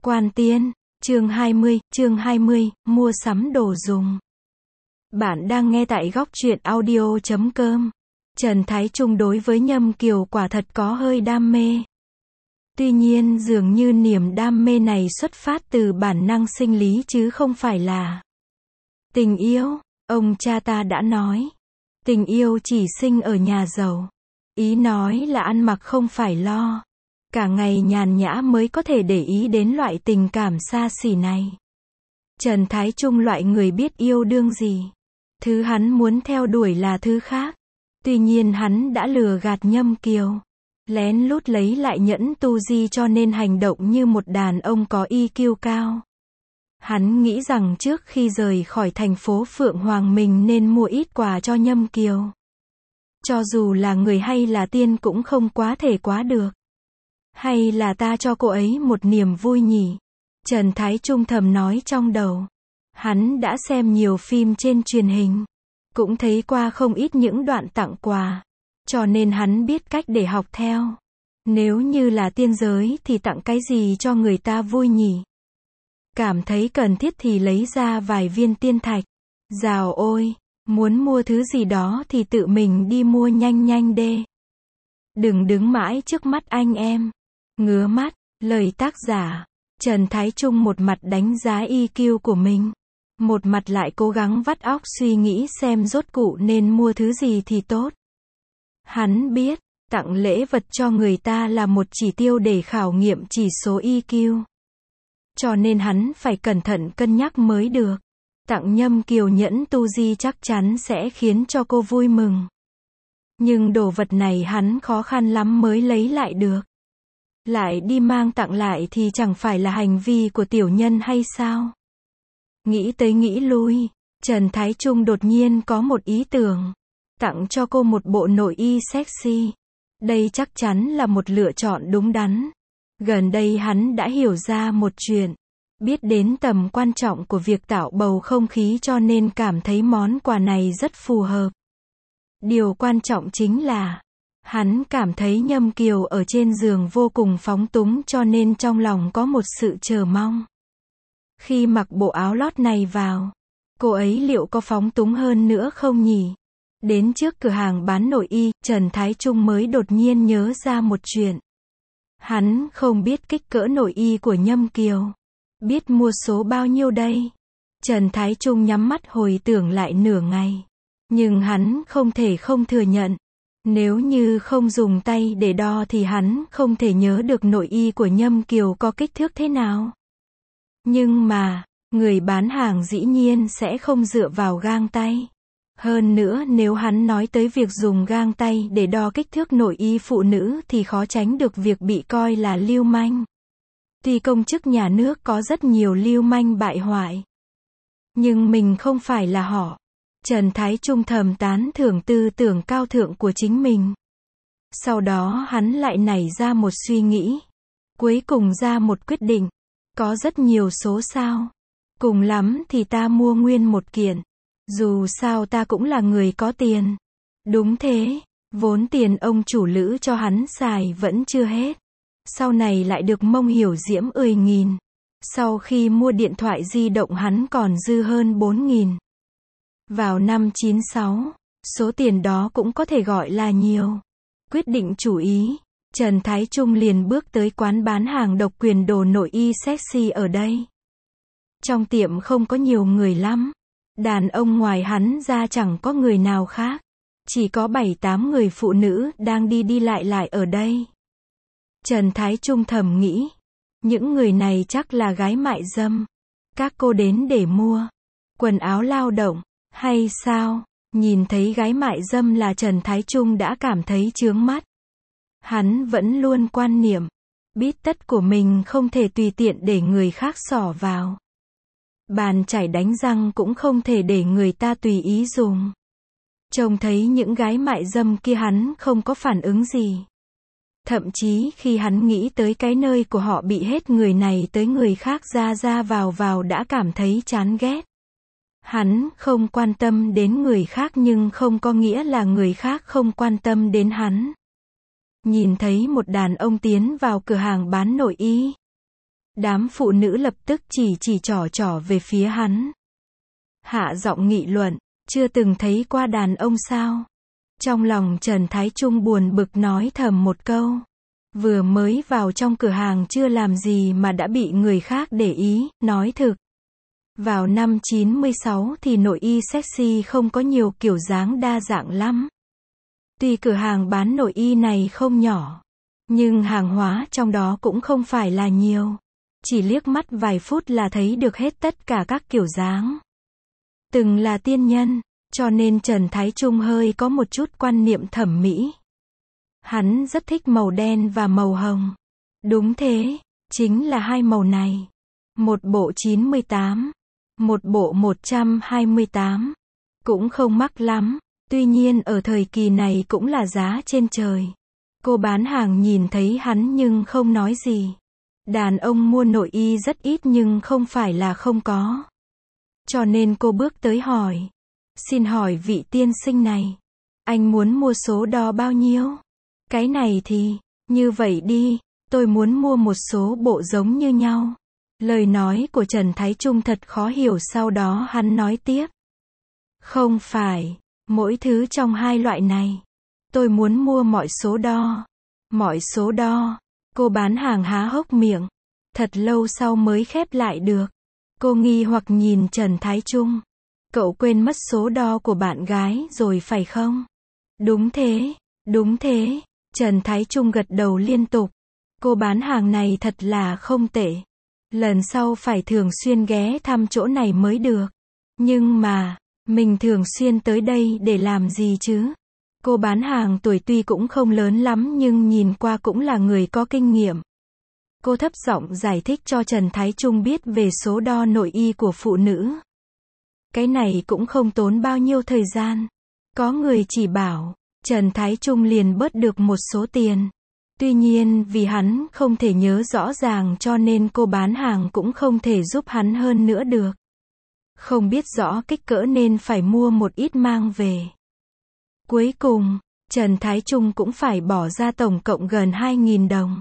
Quan Tiên, chương 20, mua sắm đồ dùng. Bạn đang nghe tại góc truyện audio.com. Trần Thái Trung đối với Nhâm Kiều quả thật có hơi đam mê. Tuy nhiên dường như niềm đam mê này xuất phát từ bản năng sinh lý chứ không phải là tình yêu. Ông cha ta đã nói, tình yêu chỉ sinh ở nhà giàu. Ý nói là ăn mặc không phải lo, cả ngày nhàn nhã mới có thể để ý đến loại tình cảm xa xỉ này. Trần Thái Trung loại người biết yêu đương gì, thứ hắn muốn theo đuổi là thứ khác. Tuy nhiên hắn đã lừa gạt Nhâm Kiều, lén lút lấy lại nhẫn tu di cho nên hành động như một đàn ông có EQ cao. Hắn nghĩ rằng trước khi rời khỏi thành phố Phượng Hoàng mình nên mua ít quà cho Nhâm Kiều. Cho dù là người hay là tiên cũng không quá thể quá được. Hay là ta cho cô ấy một niềm vui nhỉ? Trần Thái Trung thầm nói trong đầu. Hắn đã xem nhiều phim trên truyền hình, cũng thấy qua không ít những đoạn tặng quà, cho nên hắn biết cách để học theo. Nếu như là tiên giới thì tặng cái gì cho người ta vui nhỉ? Cảm thấy cần thiết thì lấy ra vài viên tiên thạch. Dào ôi, muốn mua thứ gì đó thì tự mình đi mua nhanh nhanh đê. Đừng đứng mãi trước mắt anh em. Ngứa mắt, lời tác giả. Trần Thái Trung một mặt đánh giá EQ của mình, một mặt lại cố gắng vắt óc suy nghĩ xem rốt cụ nên mua thứ gì thì tốt. Hắn biết, tặng lễ vật cho người ta là một chỉ tiêu để khảo nghiệm chỉ số EQ. Cho nên hắn phải cẩn thận cân nhắc mới được. Tặng Nhâm Kiều nhẫn tu di chắc chắn sẽ khiến cho cô vui mừng. Nhưng đồ vật này hắn khó khăn lắm mới lấy lại được. Lại đi mang tặng lại thì chẳng phải là hành vi của tiểu nhân hay sao? Nghĩ tới nghĩ lui, Trần Thái Trung đột nhiên có một ý tưởng. Tặng cho cô một bộ nội y sexy. Đây chắc chắn là một lựa chọn đúng đắn. Gần đây hắn đã hiểu ra một chuyện. Biết đến tầm quan trọng của việc tạo bầu không khí cho nên cảm thấy món quà này rất phù hợp. Điều quan trọng chính là, hắn cảm thấy Nhâm Kiều ở trên giường vô cùng phóng túng cho nên trong lòng có một sự chờ mong. Khi mặc bộ áo lót này vào, cô ấy liệu có phóng túng hơn nữa không nhỉ? Đến trước cửa hàng bán nội y, Trần Thái Trung mới đột nhiên nhớ ra một chuyện. Hắn không biết kích cỡ nội y của Nhâm Kiều. Biết mua số bao nhiêu đây? Trần Thái Trung nhắm mắt hồi tưởng lại nửa ngày. Nhưng hắn không thể không thừa nhận. Nếu như không dùng tay để đo thì hắn không thể nhớ được nội y của Nhâm Kiều có kích thước thế nào. Nhưng mà, người bán hàng dĩ nhiên sẽ không dựa vào gang tay. Hơn nữa nếu hắn nói tới việc dùng gang tay để đo kích thước nội y phụ nữ thì khó tránh được việc bị coi là lưu manh. Tuy công chức nhà nước có rất nhiều lưu manh bại hoại, nhưng mình không phải là họ. Trần Thái Trung thầm tán thưởng tư tưởng cao thượng của chính mình. Sau đó hắn lại nảy ra một suy nghĩ. Cuối cùng ra một quyết định. Có rất nhiều số sao. Cùng lắm thì ta mua nguyên một kiện. Dù sao ta cũng là người có tiền. Đúng thế, vốn tiền ông chủ lữ cho hắn xài vẫn chưa hết. Sau này lại được Mông Hiểu Diễm 10.000. Sau khi mua điện thoại di động hắn còn dư hơn 4.000. Vào năm 96, số tiền đó cũng có thể gọi là nhiều. Quyết định chủ ý, Trần Thái Trung liền bước tới quán bán hàng độc quyền đồ nội y sexy ở đây. Trong tiệm không có nhiều người lắm. Đàn ông ngoài hắn ra chẳng có người nào khác. Chỉ có 7-8 người phụ nữ đang đi lại ở đây. Trần Thái Trung thầm nghĩ, những người này chắc là gái mại dâm. Các cô đến để mua quần áo lao động, hay sao? Nhìn thấy gái mại dâm là Trần Thái Trung đã cảm thấy chướng mắt. Hắn vẫn luôn quan niệm, bít tất của mình không thể tùy tiện để người khác xỏ vào. Bàn chải đánh răng cũng không thể để người ta tùy ý dùng. Trông thấy những gái mại dâm kia hắn không có phản ứng gì. Thậm chí khi hắn nghĩ tới cái nơi của họ bị hết người này tới người khác ra vào đã cảm thấy chán ghét. Hắn không quan tâm đến người khác nhưng không có nghĩa là người khác không quan tâm đến hắn. Nhìn thấy một đàn ông tiến vào cửa hàng bán nội y. Đám phụ nữ lập tức chỉ trỏ về phía hắn. Hạ giọng nghị luận, chưa từng thấy qua đàn ông sao? Trong lòng Trần Thái Trung buồn bực nói thầm một câu. Vừa mới vào trong cửa hàng chưa làm gì mà đã bị người khác để ý, nói thực. Vào năm 96 thì nội y sexy không có nhiều kiểu dáng đa dạng lắm. Tuy cửa hàng bán nội y này không nhỏ, nhưng hàng hóa trong đó cũng không phải là nhiều. Chỉ liếc mắt vài phút là thấy được hết tất cả các kiểu dáng. Từng là tiên nhân, cho nên Trần Thái Trung hơi có một chút quan niệm thẩm mỹ. Hắn rất thích màu đen và màu hồng. Đúng thế, chính là hai màu này. Một bộ 98, một bộ 128. Cũng không mắc lắm, tuy nhiên ở thời kỳ này cũng là giá trên trời. Cô bán hàng nhìn thấy hắn nhưng không nói gì. Đàn ông mua nội y rất ít nhưng không phải là không có. Cho nên cô bước tới hỏi. Xin hỏi vị tiên sinh này, anh muốn mua số đo bao nhiêu? Cái này thì, như vậy đi, tôi muốn mua một số bộ giống như nhau. Lời nói của Trần Thái Trung thật khó hiểu, sau đó hắn nói tiếp. Không phải, mỗi thứ trong hai loại này. Tôi muốn mua mọi số đo. Mọi số đo. Cô bán hàng há hốc miệng. Thật lâu sau mới khép lại được. Cô nghi hoặc nhìn Trần Thái Trung. Cậu quên mất số đo của bạn gái rồi phải không? Đúng thế, đúng thế. Trần Thái Trung gật đầu liên tục. Cô bán hàng này thật là không tệ. Lần sau phải thường xuyên ghé thăm chỗ này mới được. Nhưng mà, mình thường xuyên tới đây để làm gì chứ? Cô bán hàng tuổi tuy cũng không lớn lắm nhưng nhìn qua cũng là người có kinh nghiệm. Cô thấp giọng giải thích cho Trần Thái Trung biết về số đo nội y của phụ nữ. Cái này cũng không tốn bao nhiêu thời gian. Có người chỉ bảo, Trần Thái Trung liền bớt được một số tiền. Tuy nhiên vì hắn không thể nhớ rõ ràng cho nên cô bán hàng cũng không thể giúp hắn hơn nữa được. Không biết rõ kích cỡ nên phải mua một ít mang về. Cuối cùng, Trần Thái Trung cũng phải bỏ ra tổng cộng gần 2.000 đồng.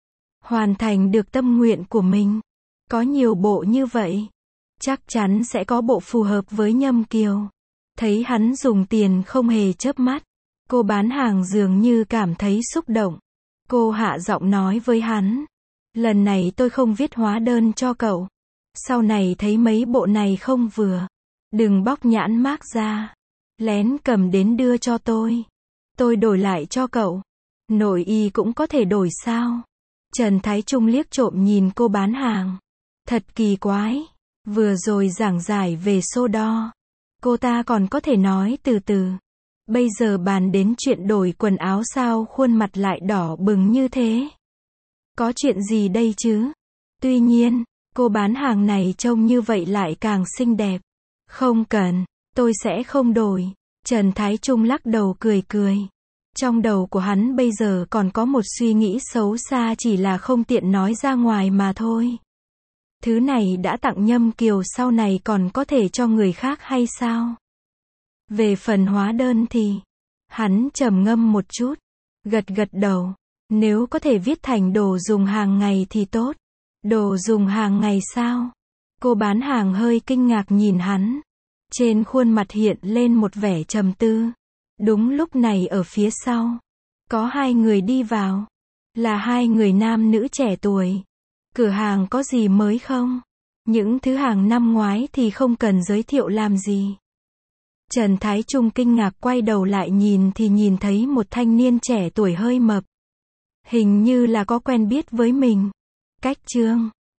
Hoàn thành được tâm nguyện của mình. Có nhiều bộ như vậy. Chắc chắn sẽ có bộ phù hợp với Nhâm Kiều. Thấy hắn dùng tiền không hề chớp mắt. Cô bán hàng dường như cảm thấy xúc động. Cô hạ giọng nói với hắn. Lần này tôi không viết hóa đơn cho cậu. Sau này thấy mấy bộ này không vừa. Đừng bóc nhãn mác ra. Lén cầm đến đưa cho tôi. Tôi đổi lại cho cậu. Nội y cũng có thể đổi sao? Trần Thái Trung liếc trộm nhìn cô bán hàng. Thật kỳ quái. Vừa rồi giảng giải về số đo. Cô ta còn có thể nói từ từ. Bây giờ bàn đến chuyện đổi quần áo sao khuôn mặt lại đỏ bừng như thế? Có chuyện gì đây chứ? Tuy nhiên, cô bán hàng này trông như vậy lại càng xinh đẹp. Không cần, tôi sẽ không đổi. Trần Thái Trung lắc đầu cười cười. Trong đầu của hắn bây giờ còn có một suy nghĩ xấu xa chỉ là không tiện nói ra ngoài mà thôi. Thứ này đã tặng Nhâm Kiều sau này còn có thể cho người khác hay sao? Về phần hóa đơn thì, hắn trầm ngâm một chút, gật đầu. Nếu có thể viết thành đồ dùng hàng ngày thì tốt. Đồ dùng hàng ngày sao? Cô bán hàng hơi kinh ngạc nhìn hắn. Trên khuôn mặt hiện lên một vẻ trầm tư. Đúng lúc này ở phía sau, có hai người đi vào. Là hai người nam nữ trẻ tuổi. Cửa hàng có gì mới không? Những thứ hàng năm ngoái thì không cần giới thiệu làm gì. Trần Thái Trung kinh ngạc quay đầu lại nhìn thì nhìn thấy một thanh niên trẻ tuổi hơi mập. Hình như là có quen biết với mình. Cách Trương.